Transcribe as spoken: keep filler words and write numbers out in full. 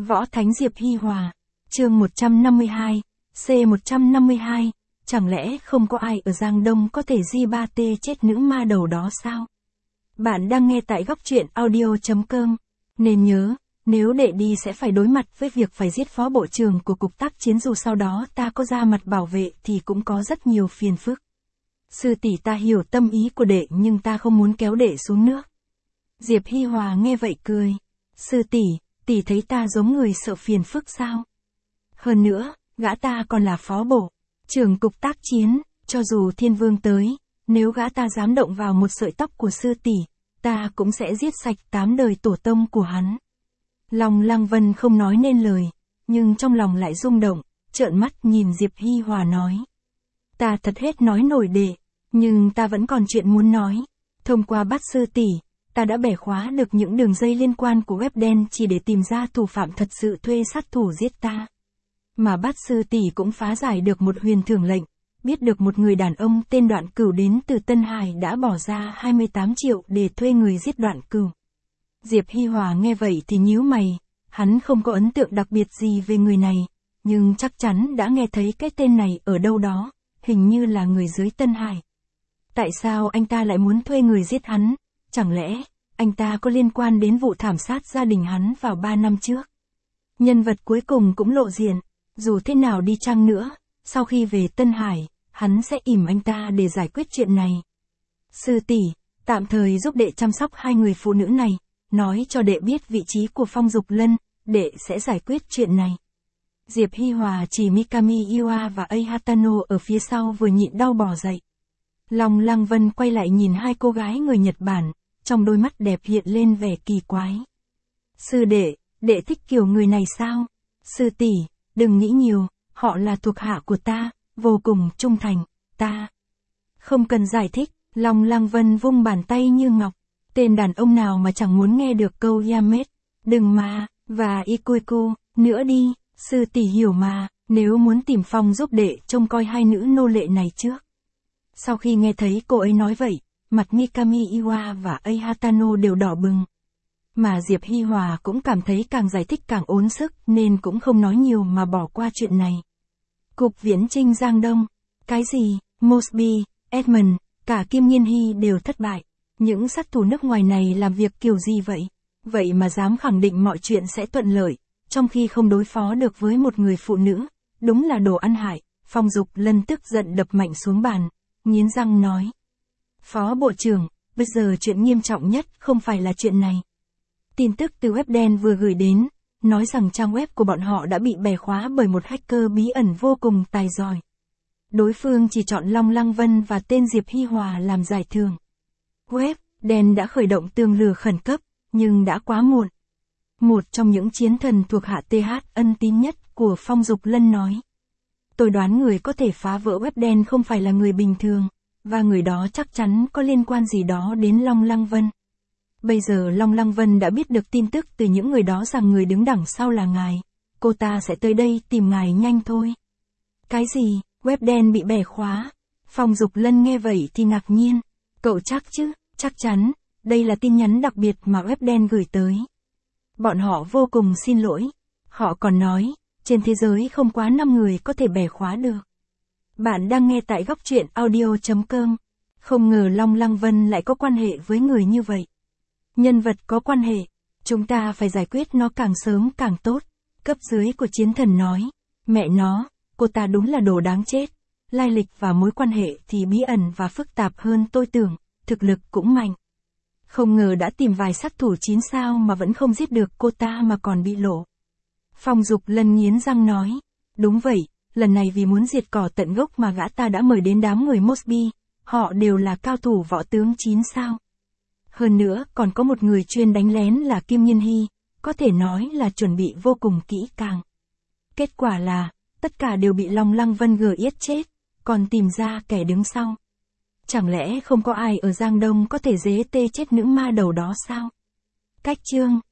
Võ Thánh Diệp Hi Hòa, chương một trăm năm mươi hai, C một trăm năm mươi hai, chẳng lẽ không có ai ở Giang Đông có thể di ba tê chết nữ ma đầu đó sao? Bạn đang nghe tại góc truyện audio chấm com, nên nhớ, nếu đệ đi sẽ phải đối mặt với việc phải giết phó bộ trưởng của cục tác chiến, dù sau đó ta có ra mặt bảo vệ thì cũng có rất nhiều phiền phức. Sư tỷ, ta hiểu tâm ý của đệ nhưng ta không muốn kéo đệ xuống nước. Diệp Hi Hòa nghe vậy cười. Sư tỷ, tỷ thấy ta giống người sợ phiền phức sao? Hơn nữa, gã ta còn là phó bộ trưởng cục tác chiến, cho dù thiên vương tới, nếu gã ta dám động vào một sợi tóc của sư tỷ, ta cũng sẽ giết sạch tám đời tổ tông của hắn. Lòng Lăng Vân không nói nên lời, nhưng trong lòng lại rung động, trợn mắt nhìn Diệp Hi Hòa nói. Ta thật hết nói nổi đệ, nhưng ta vẫn còn chuyện muốn nói. Thông qua Bát sư tỷ, ta đã bẻ khóa được những đường dây liên quan của web đen chỉ để tìm ra thủ phạm thật sự thuê sát thủ giết ta. Mà Bát sư tỷ cũng phá giải được một huyền thưởng lệnh, biết được một người đàn ông tên Đoạn Cửu đến từ Tân Hải đã bỏ ra hai mươi tám triệu để thuê người giết Đoạn Cửu. Diệp Hi Hòa nghe vậy thì nhíu mày, hắn không có ấn tượng đặc biệt gì về người này, nhưng chắc chắn đã nghe thấy cái tên này ở đâu đó, hình như là người dưới Tân Hải. Tại sao anh ta lại muốn thuê người giết hắn? Chẳng lẽ, anh ta có liên quan đến vụ thảm sát gia đình hắn vào ba năm trước? Nhân vật cuối cùng cũng lộ diện, dù thế nào đi chăng nữa, sau khi về Tân Hải, hắn sẽ ỉm anh ta để giải quyết chuyện này. Sư tỷ, tạm thời giúp đệ chăm sóc hai người phụ nữ này, nói cho đệ biết vị trí của Phong Dục Lân, đệ sẽ giải quyết chuyện này. Diệp Hi Hòa chỉ Mikami Iwa và A Hatano ở phía sau vừa nhịn đau bò dậy. Lòng Lăng Vân quay lại nhìn hai cô gái người Nhật Bản, trong đôi mắt đẹp hiện lên vẻ kỳ quái. Sư đệ, đệ thích kiểu người này sao? Sư tỷ, đừng nghĩ nhiều, họ là thuộc hạ của ta, vô cùng trung thành, ta. Không cần giải thích, Lòng Lăng Vân vung bàn tay như ngọc. Tên đàn ông nào mà chẳng muốn nghe được câu Yamet, đừng mà, và Ikuiku, nữa đi, sư tỷ hiểu mà, nếu muốn tìm Phong giúp đệ trông coi hai nữ nô lệ này trước. Sau khi nghe thấy cô ấy nói vậy, mặt Mikami Iwa và A Hatano đều đỏ bừng. Mà Diệp Hi Hòa cũng cảm thấy càng giải thích càng ốn sức nên cũng không nói nhiều mà bỏ qua chuyện này. Cục Viễn Chinh Giang Đông, cái gì, Mosby, Edmund, cả Kim Nghiên Hy đều thất bại. Những sát thủ nước ngoài này làm việc kiểu gì vậy? Vậy mà dám khẳng định mọi chuyện sẽ thuận lợi, trong khi không đối phó được với một người phụ nữ, đúng là đồ ăn hại. Phong Dục Lân tức giận đập mạnh xuống bàn, nghiến răng nói. Phó Bộ trưởng, bây giờ chuyện nghiêm trọng nhất không phải là chuyện này. Tin tức từ web đen vừa gửi đến, nói rằng trang web của bọn họ đã bị bẻ khóa bởi một hacker bí ẩn vô cùng tài giỏi. Đối phương chỉ chọn Long Lăng Vân và tên Diệp Hi Hòa làm giải thưởng. Web đen đã khởi động tường lửa khẩn cấp, nhưng đã quá muộn. Một trong những chiến thần thuộc hạ tê hát ân tín nhất của Phong Dục Lân nói. Tôi đoán người có thể phá vỡ web đen không phải là người bình thường, và người đó chắc chắn có liên quan gì đó đến Long Lăng Vân. Bây giờ Long Lăng Vân đã biết được tin tức từ những người đó rằng người đứng đằng sau là ngài. Cô ta sẽ tới đây tìm ngài nhanh thôi. Cái gì, web đen bị bẻ khóa? Phong Dục Lân nghe vậy thì ngạc nhiên. Cậu chắc chứ? Chắc chắn, đây là tin nhắn đặc biệt mà web đen gửi tới. Bọn họ vô cùng xin lỗi. Họ còn nói, trên thế giới không quá năm người có thể bẻ khóa được. Bạn đang nghe tại góc truyện audio chấm com. Không ngờ Long Lăng Vân lại có quan hệ với người như vậy. Nhân vật có quan hệ, chúng ta phải giải quyết nó càng sớm càng tốt. Cấp dưới của chiến thần nói, mẹ nó, cô ta đúng là đồ đáng chết. Lai lịch và mối quan hệ thì bí ẩn và phức tạp hơn tôi tưởng, thực lực cũng mạnh. Không ngờ đã tìm vài sát thủ chín sao mà vẫn không giết được cô ta mà còn bị lộ. Phong Dục Lân nghiến răng nói, đúng vậy, lần này vì muốn diệt cỏ tận gốc mà gã ta đã mời đến đám người Mosby, họ đều là cao thủ võ tướng chín sao. Hơn nữa còn có một người chuyên đánh lén là Kim Nghiên Hy, có thể nói là chuẩn bị vô cùng kỹ càng. Kết quả là, tất cả đều bị Long Lăng Vân gờ yết chết, còn tìm ra kẻ đứng sau. Chẳng lẽ không có ai ở Giang Đông có thể dế tê chết nữ ma đầu đó sao? Cách chương